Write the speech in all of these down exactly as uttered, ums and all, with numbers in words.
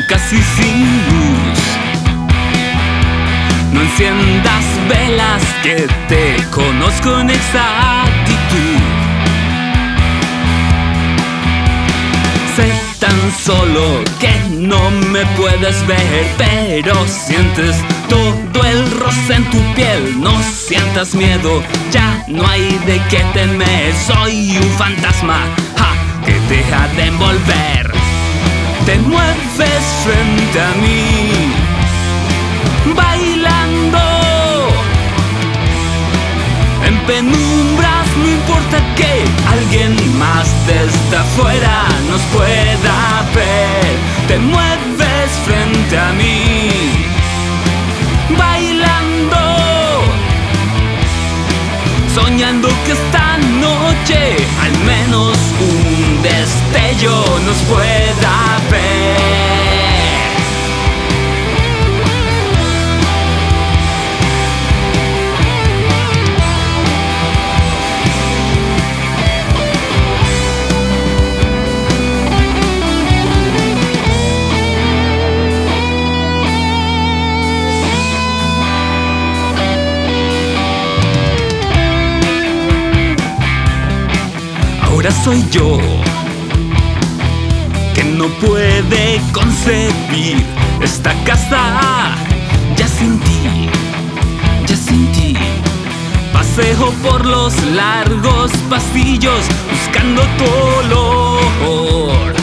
casi sin luz. No enciendas velas, que te conozco en exactitud. Sé tan solo que no me puedes ver, pero sientes todo el roce en tu piel. No sientas miedo, ya no hay de qué temer. Soy un fantasma, ja, que deja de envolver. Te mueves frente a mí, bailando en penumbras. No importa que alguien más desde afuera nos pueda ver. Te mueves frente a mí, bailando, soñando que esta noche al menos un destello nos pueda ver. Ahora soy yo, que no puede concebir esta casa ya sin ti, ya sin ti. Paseo por los largos pasillos buscando tu olor,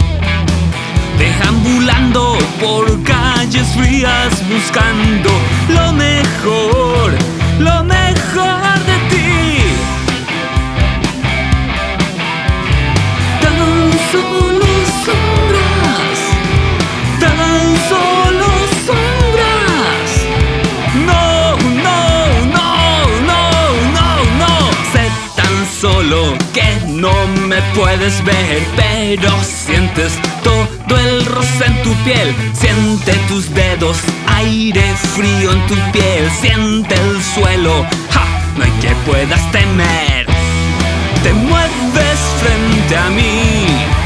deambulando por calles frías buscando lo mejor, lo mejor de ti. Solo sombras, tan solo sombras. No, no, no, no, no, no. Sé tan solo que no me puedes ver, pero sientes todo el roce en tu piel. Siente tus dedos, aire frío en tu piel. Siente el suelo, ja, no hay que puedas temer. Te mueves frente a mí,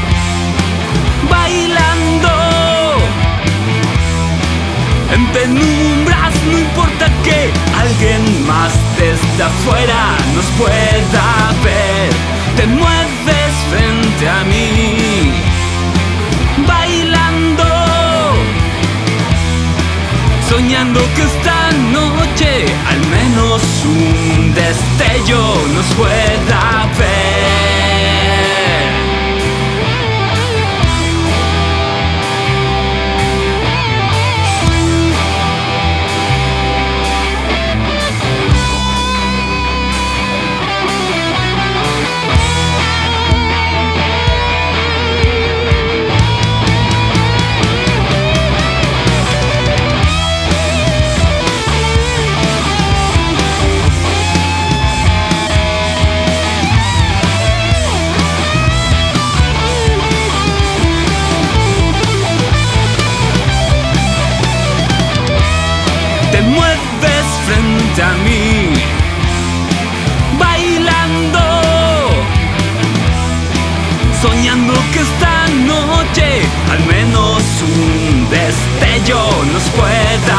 bailando en penumbras. No importa que alguien más desde afuera nos pueda ver. Te mueves frente a mí, bailando, soñando que esta noche al menos un destello nos pueda ver. Te mueves frente a mí, bailando, soñando que esta noche al menos un destello nos pueda